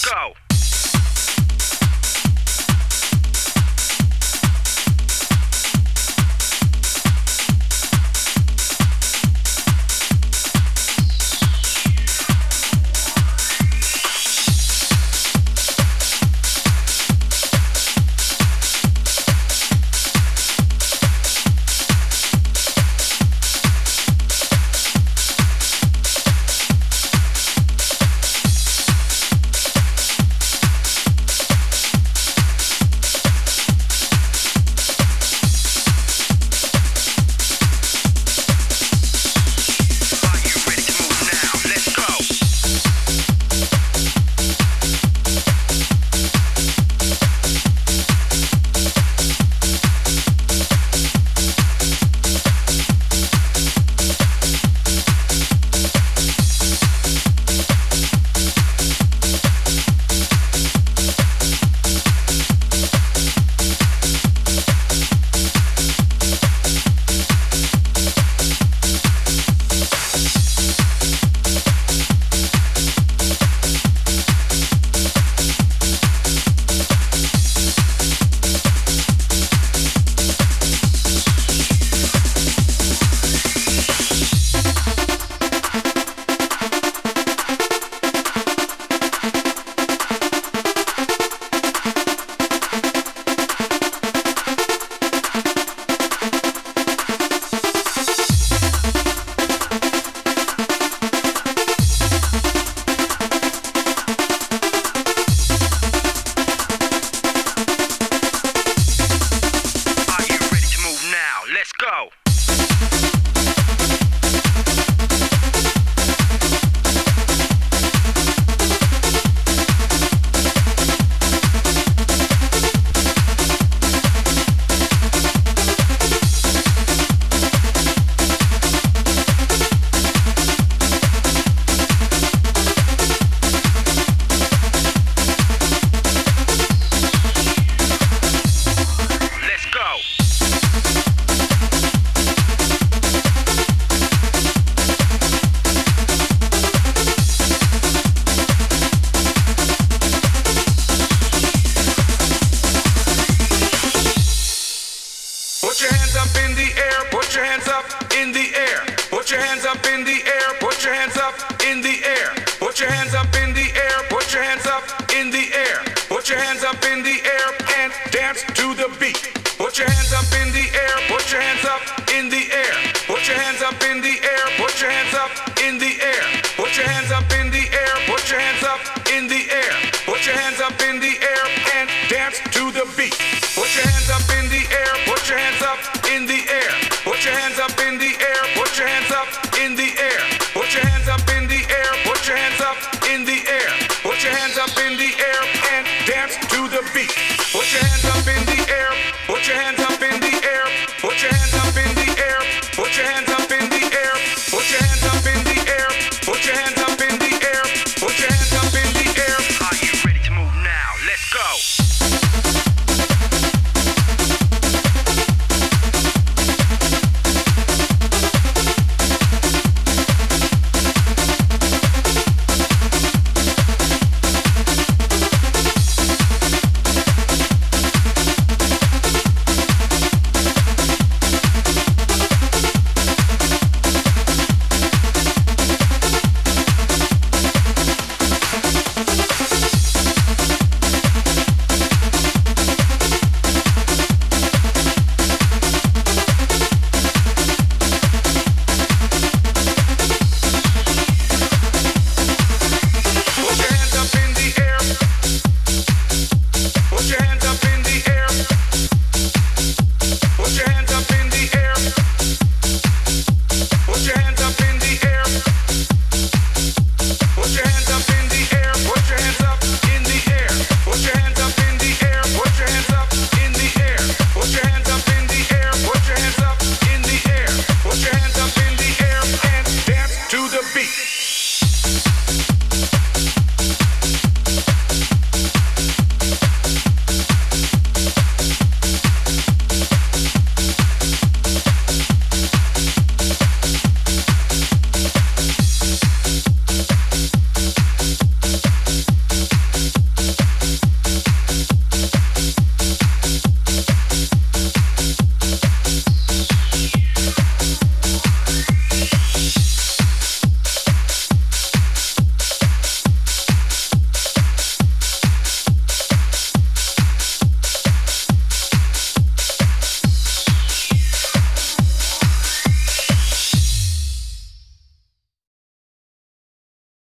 go. Let's go. Put your hands up in the air, put your hands up in the air. Put your hands up in the air, put your hands up in the air. Put your hands up in the air, put your hands up in the air. Put your hands up in the air and dance to the beat. Put your hands up in the air, put your hands up in the air. Put your hands up in the air, put your hands up in the air. Put your hands up in the air, put your hands up in the air. Put your hands up in the air and dance to the beat. Put your hands up in the air, put your hands up in the air. Put your hands up in the air, put your hands up in the air. Put your hands up in the air, put your hands up in the air. Put your hands up in the air and dance to the beat. Put your hands up in the air, put your hands up in the air. Put your hands up in the air, put your hands up